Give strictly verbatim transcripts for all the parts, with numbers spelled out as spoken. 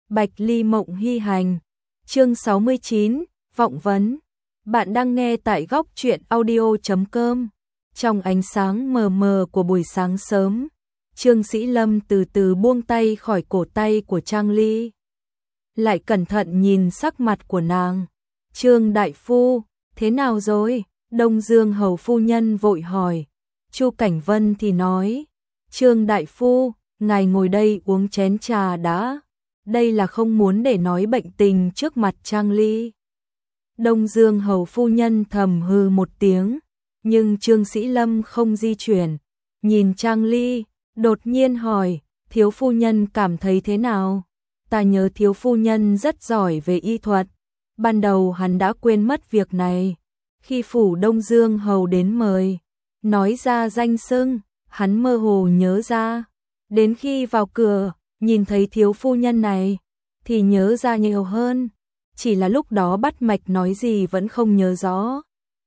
Bạch Ly Mộng Hy Hành. Chương sáu mươi chín, Vọng vấn. Bạn đang nghe tại góc truyện audio chấm com. Trong ánh sáng mờ mờ của buổi sáng sớm, Trương Sĩ Lâm từ từ buông tay khỏi cổ tay của Trang Ly. Lại cẩn thận nhìn sắc mặt của nàng. Trương đại phu, thế nào rồi? Đông Dương hầu phu nhân vội hỏi. Chu Cảnh Vân thì nói, Trương đại phu, ngài ngồi đây uống chén trà đã. Đây là không muốn để nói bệnh tình trước mặt Trang Ly. Đông Dương hầu phu nhân thầm hừ một tiếng, nhưng Trương Sĩ Lâm không di chuyển, nhìn Trang Ly, đột nhiên hỏi, thiếu phu nhân cảm thấy thế nào? Ta nhớ thiếu phu nhân rất giỏi về y thuật, ban đầu hắn đã quên mất việc này. Khi phủ Đông Dương hầu đến mời, nói ra danh xưng, hắn mơ hồ nhớ ra, đến khi vào cửa, nhìn thấy thiếu phu nhân này, thì nhớ ra nhiều hơn, chỉ là lúc đó bắt mạch nói gì vẫn không nhớ rõ.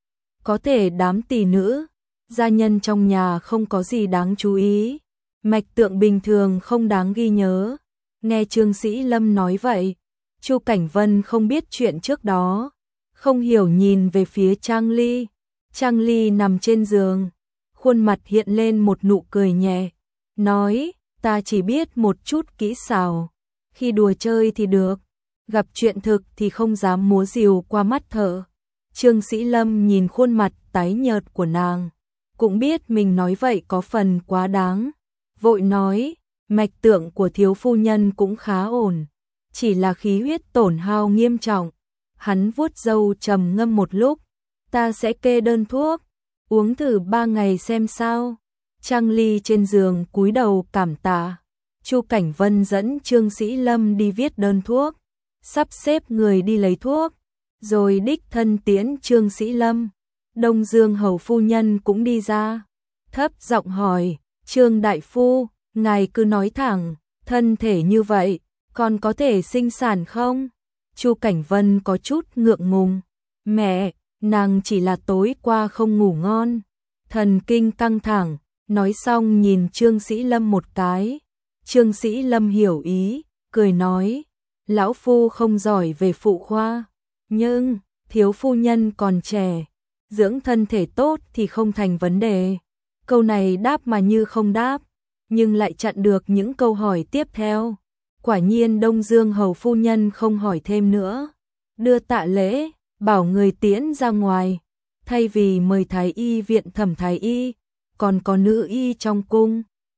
Có thể đám tỷ nữ, gia nhân trong nhà không có gì đáng chú ý, mạch tượng bình thường không đáng ghi nhớ. Nghe Trương Sĩ Lâm nói vậy, Chu Cảnh Vân không biết chuyện trước đó, không hiểu nhìn về phía Trang Ly. Trang Ly nằm trên giường, khuôn mặt hiện lên một nụ cười nhẹ, nói, ta chỉ biết một chút kỹ xảo, khi đùa chơi thì được, gặp chuyện thực thì không dám múa rìu qua mắt thợ. Trương Sĩ Lâm nhìn khuôn mặt tái nhợt của nàng, cũng biết mình nói vậy có phần quá đáng, vội nói, mạch tượng của thiếu phu nhân cũng khá ổn, chỉ là khí huyết tổn hao nghiêm trọng. Hắn vuốt râu trầm ngâm một lúc, ta sẽ kê đơn thuốc, uống thử ba ngày xem sao. Trang Ly trên giường cúi đầu cảm tạ. Chu Cảnh Vân dẫn Trương Sĩ Lâm đi viết đơn thuốc, sắp xếp người đi lấy thuốc, rồi đích thân tiễn Trương Sĩ Lâm. Đông Dương hầu phu nhân cũng đi ra, thấp giọng hỏi, Trương đại phu, ngài cứ nói thẳng, thân thể như vậy, còn có thể sinh sản không? Chu Cảnh Vân có chút ngượng ngùng, mẹ, nàng chỉ là tối qua không ngủ ngon, thần kinh căng thẳng. Nói xong nhìn Trương Sĩ Lâm một cái, Trương Sĩ Lâm hiểu ý, cười nói, lão phu không giỏi về phụ khoa, nhưng thiếu phu nhân còn trẻ, dưỡng thân thể tốt thì không thành vấn đề. Câu này đáp mà như không đáp, nhưng lại chặn được những câu hỏi tiếp theo. Quả nhiên Đông Dương hầu phu nhân không hỏi thêm nữa, đưa tạ lễ, bảo người tiễn ra ngoài, thay vì mời thái y viện Thẩm thái y, còn có nữ y trong cung.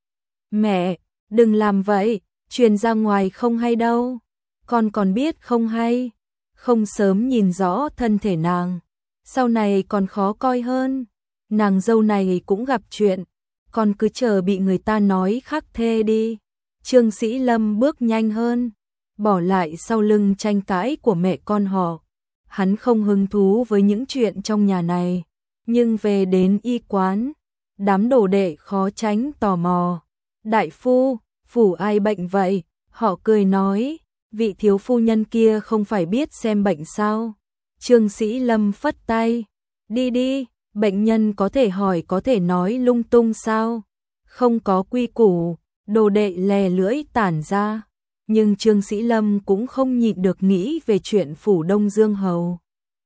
Mẹ, đừng làm vậy, truyền ra ngoài không hay đâu, con còn biết không hay, không sớm nhìn rõ thân thể nàng, sau này còn khó coi hơn, nàng dâu này cũng gặp chuyện, con cứ chờ bị người ta nói khắc thê đi. Trương Sĩ Lâm bước nhanh hơn, bỏ lại sau lưng tranh cãi của mẹ con họ, hắn không hứng thú với những chuyện trong nhà này, nhưng về đến y quán, đám đồ đệ khó tránh tò mò. Đại phu, phủ ai bệnh vậy? Họ cười nói, vị thiếu phu nhân kia không phải biết xem bệnh sao? Trương Sĩ Lâm phất tay, đi đi, bệnh nhân có thể hỏi có thể nói lung tung sao? Không có quy củ, đồ đệ lè lưỡi tản ra. Nhưng Trương Sĩ Lâm cũng không nhịn được nghĩ về chuyện phủ Đông Dương hầu.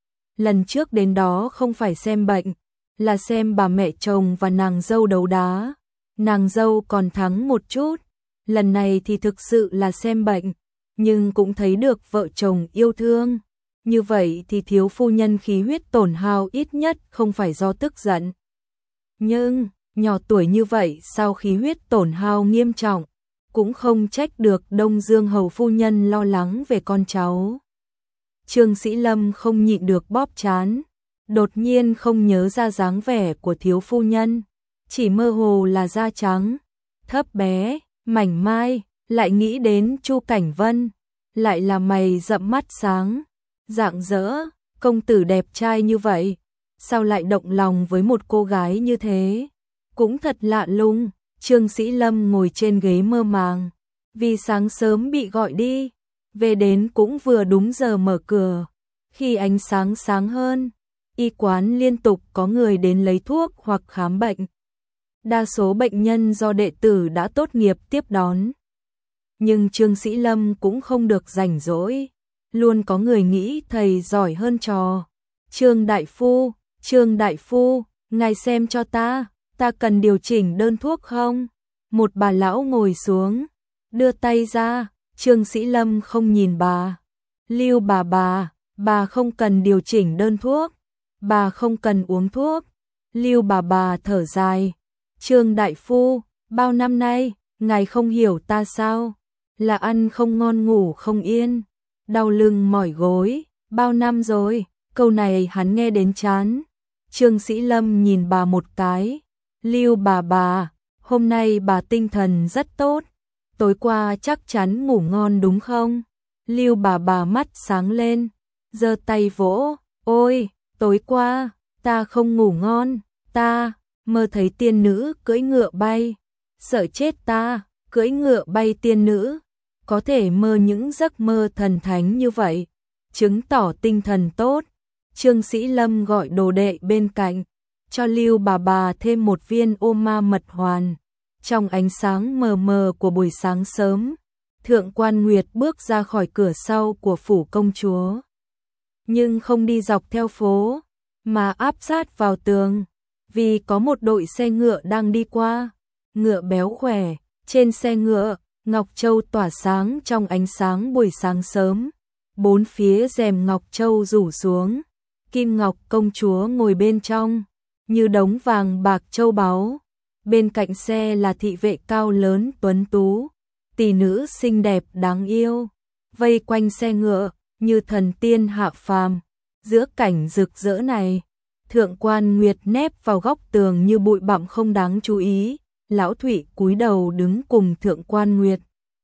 Lần trước đến đó không phải xem bệnh, là xem bà mẹ chồng và nàng dâu đấu đá. Nàng dâu còn thắng một chút, lần này thì thực sự là xem bệnh, nhưng cũng thấy được vợ chồng yêu thương. Như vậy thì thiếu phu nhân khí huyết tổn hao ít nhất không phải do tức giận. Nhưng, nhỏ tuổi như vậy sao khí huyết tổn hao nghiêm trọng, cũng không trách được Đông Dương hầu phu nhân lo lắng về con cháu. Trương Sĩ Lâm không nhịn được bóp trán. Đột nhiên không nhớ ra dáng vẻ của thiếu phu nhân, chỉ mơ hồ là da trắng, thấp bé, mảnh mai, lại nghĩ đến Chu Cảnh Vân, lại là mày rậm mắt sáng, rạng rỡ, công tử đẹp trai như vậy, sao lại động lòng với một cô gái như thế, cũng thật lạ lùng. Trương Sĩ Lâm ngồi trên ghế mơ màng, vì sáng sớm bị gọi đi, về đến cũng vừa đúng giờ mở cửa, khi ánh sáng sáng hơn. Y quán liên tục có người đến lấy thuốc hoặc khám bệnh. Đa số bệnh nhân do đệ tử đã tốt nghiệp tiếp đón. Nhưng Trương Sĩ Lâm cũng không được rảnh rỗi, luôn có người nghĩ thầy giỏi hơn trò. Trương đại phu, Trương đại phu, ngài xem cho ta, ta cần điều chỉnh đơn thuốc không? Một bà lão ngồi xuống, đưa tay ra, Trương Sĩ Lâm không nhìn bà. Lưu bà bà, bà không cần điều chỉnh đơn thuốc, bà không cần uống thuốc. Lưu bà bà thở dài, Trương đại phu, bao năm nay, ngài không hiểu ta sao? Là ăn không ngon ngủ không yên, đau lưng mỏi gối, bao năm rồi, câu này hắn nghe đến chán. Trương Sĩ Lâm nhìn bà một cái, Lưu bà bà, hôm nay bà tinh thần rất tốt, tối qua chắc chắn ngủ ngon đúng không? Lưu bà bà mắt sáng lên, giơ tay vỗ, ôi, tối qua, ta không ngủ ngon, ta mơ thấy tiên nữ cưỡi ngựa bay, sợ chết ta, cưỡi ngựa bay tiên nữ, có thể mơ những giấc mơ thần thánh như vậy, chứng tỏ tinh thần tốt. Trương Sĩ Lâm gọi đồ đệ bên cạnh, cho Lưu bà bà thêm một viên ô ma mật hoàn. Trong ánh sáng mờ mờ của buổi sáng sớm, Thượng Quan Nguyệt bước ra khỏi cửa sau của phủ công chúa. Nhưng không đi dọc theo phố, mà áp sát vào tường, vì có một đội xe ngựa đang đi qua. Ngựa béo khỏe, trên xe ngựa, ngọc châu tỏa sáng trong ánh sáng buổi sáng sớm. Bốn phía rèm ngọc châu rủ xuống, Kim Ngọc công chúa ngồi bên trong, như đống vàng bạc châu báu. Bên cạnh xe là thị vệ cao lớn tuấn tú, tỷ nữ xinh đẹp đáng yêu, vây quanh xe ngựa như thần tiên hạ phàm. Giữa cảnh rực rỡ này, Thượng Quan Nguyệt nép vào góc tường như bụi bặm không đáng chú ý. Lão Thụy cúi đầu đứng cùng Thượng Quan Nguyệt,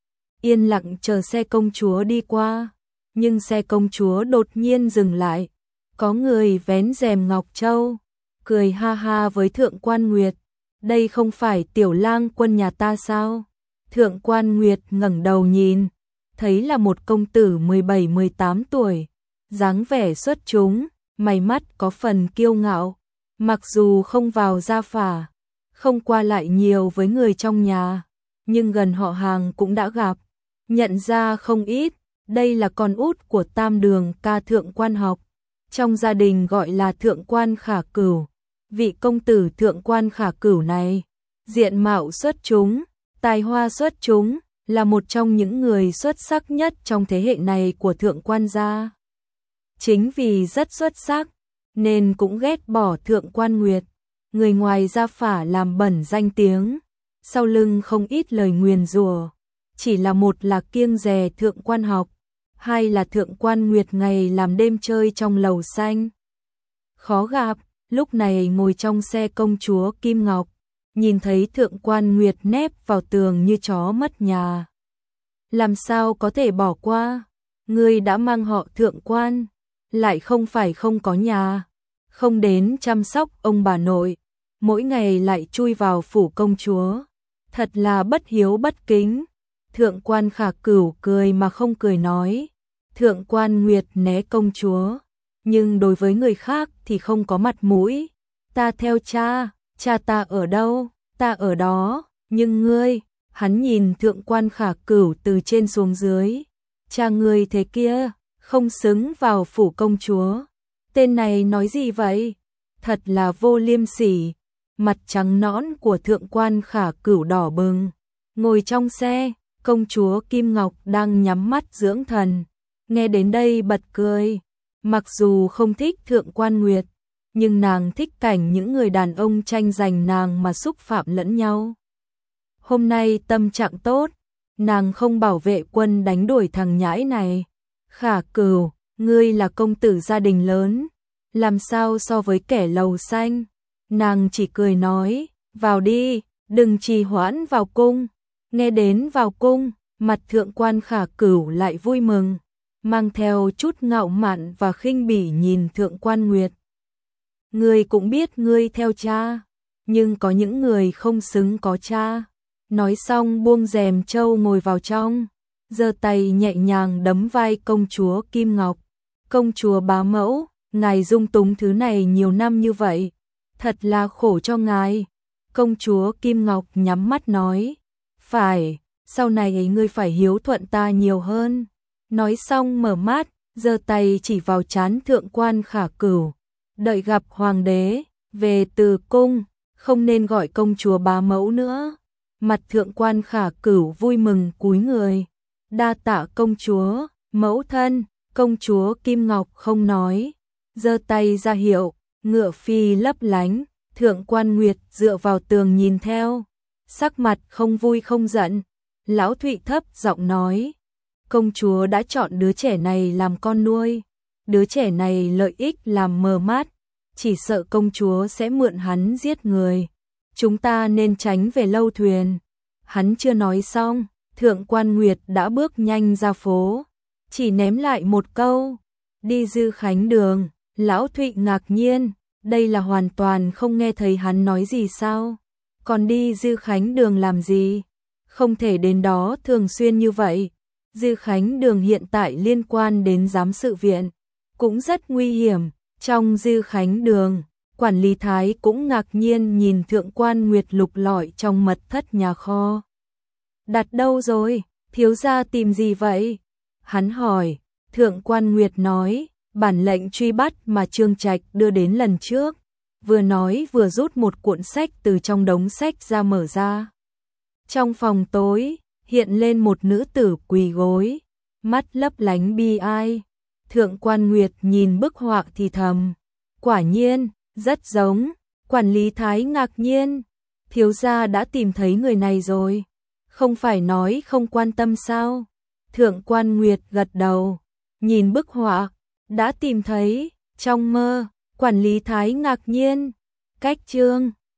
yên lặng chờ xe công chúa đi qua. Nhưng xe công chúa đột nhiên dừng lại, có người vén rèm ngọc châu, cười ha ha với Thượng Quan Nguyệt. Đây không phải tiểu lang quân nhà ta sao? Thượng Quan Nguyệt ngẩng đầu nhìn, thấy là một công tử mười bảy mười tám tuổi, dáng vẻ xuất chúng, mày mắt có phần kiêu ngạo, mặc dù không vào gia phả, không qua lại nhiều với người trong nhà, nhưng gần họ hàng cũng đã gặp, nhận ra không ít. Đây là con út của Tam Đường ca Thượng Quan Học, trong gia đình gọi là Thượng Quan Khả Cửu. Vị công tử Thượng Quan Khả Cửu này, diện mạo xuất chúng, tài hoa xuất chúng, là một trong những người xuất sắc nhất trong thế hệ này của Thượng Quan gia. Chính vì rất xuất sắc, nên cũng ghét bỏ Thượng Quan Nguyệt, người ngoài gia phả làm bẩn danh tiếng, sau lưng không ít lời nguyền rủa. Chỉ là một là kiêng dè Thượng Quan Học, hai là Thượng Quan Nguyệt ngày làm đêm chơi trong lầu xanh. Khó gặp, lúc này ngồi trong xe công chúa Kim Ngọc, nhìn thấy Thượng Quan Nguyệt nép vào tường như chó mất nhà. Làm sao có thể bỏ qua, ngươi đã mang họ Thượng Quan, lại không phải không có nhà, không đến chăm sóc ông bà nội, mỗi ngày lại chui vào phủ công chúa, thật là bất hiếu bất kính. Thượng Quan Khả Cửu cười mà không cười nói, Thượng Quan Nguyệt né công chúa, nhưng đối với người khác thì không có mặt mũi. Ta theo cha, cha ta ở đâu, ta ở đó, nhưng ngươi, hắn nhìn Thượng Quan Khả Cửu từ trên xuống dưới, cha ngươi thế kia, không xứng vào phủ công chúa. Tên này nói gì vậy? Thật là vô liêm sỉ. Mặt trắng nõn của Thượng Quan Khả Cửu đỏ bừng, ngồi trong xe. Công chúa Kim Ngọc đang nhắm mắt dưỡng thần, nghe đến đây bật cười. Mặc dù không thích Thượng Quan Nguyệt, nhưng nàng thích cảnh những người đàn ông tranh giành nàng mà xúc phạm lẫn nhau. Hôm nay tâm trạng tốt, nàng không bảo vệ quân đánh đuổi thằng nhãi này. Khả Cửu, ngươi là công tử gia đình lớn, làm sao so với kẻ lầu xanh? Nàng chỉ cười nói, vào đi, đừng trì hoãn vào cung. Nghe đến vào cung, mặt Thượng Quan Khả Cửu lại vui mừng, mang theo chút ngạo mạn và khinh bỉ nhìn Thượng Quan Nguyệt. Ngươi cũng biết ngươi theo cha, nhưng có những người không xứng có cha. Nói xong buông rèm châu ngồi vào trong, giơ tay nhẹ nhàng đấm vai công chúa Kim Ngọc. Công chúa bá mẫu, ngài dung túng thứ này nhiều năm như vậy, thật là khổ cho ngài. Công chúa Kim Ngọc nhắm mắt nói, phải, sau này ấy ngươi phải hiếu thuận ta nhiều hơn. Nói xong mở mắt, giơ tay chỉ vào trán thượng quan Khả Cửu. Đợi gặp hoàng đế, về từ cung, không nên gọi công chúa bá mẫu nữa. Mặt thượng quan Khả Cửu vui mừng cúi người. Đa tạ công chúa, mẫu thân. Công chúa Kim Ngọc không nói, giơ tay ra hiệu, ngựa phi lấp lánh. Thượng quan Nguyệt dựa vào tường nhìn theo, sắc mặt không vui không giận. Lão Thụy thấp giọng nói, công chúa đã chọn đứa trẻ này làm con nuôi. Đứa trẻ này lợi ích làm mờ mắt, chỉ sợ công chúa sẽ mượn hắn giết người. Chúng ta nên tránh về lâu thuyền. Hắn chưa nói xong, thượng quan Nguyệt đã bước nhanh ra phố, chỉ ném lại một câu, đi Dư Khánh Đường. Lão Thụy ngạc nhiên, đây là hoàn toàn không nghe thấy hắn nói gì sao? Còn đi Dư Khánh Đường làm gì? Không thể đến đó thường xuyên như vậy. Dư Khánh Đường hiện tại liên quan đến giám sự viện, cũng rất nguy hiểm. Trong Dư Khánh Đường, quản lý Thái cũng ngạc nhiên nhìn thượng quan Nguyệt lục lọi trong mật thất nhà kho. Đặt đâu rồi? Thiếu gia tìm gì vậy? Hắn hỏi. Thượng quan Nguyệt nói, bản lệnh truy bắt mà Trương Trạch đưa đến lần trước. Vừa nói vừa rút một cuộn sách từ trong đống sách ra mở ra. Trong phòng tối, hiện lên một nữ tử quỳ gối, mắt lấp lánh bi ai. Thượng quan Nguyệt nhìn bức họa thì thầm, quả nhiên, rất giống. Quản lý Thái ngạc nhiên, thiếu gia đã tìm thấy người này rồi, không phải nói không quan tâm sao? Thượng quan Nguyệt gật đầu, nhìn bức họa, đã tìm thấy. Trong mơ, quản lý Thái ngạc nhiên, cách Trương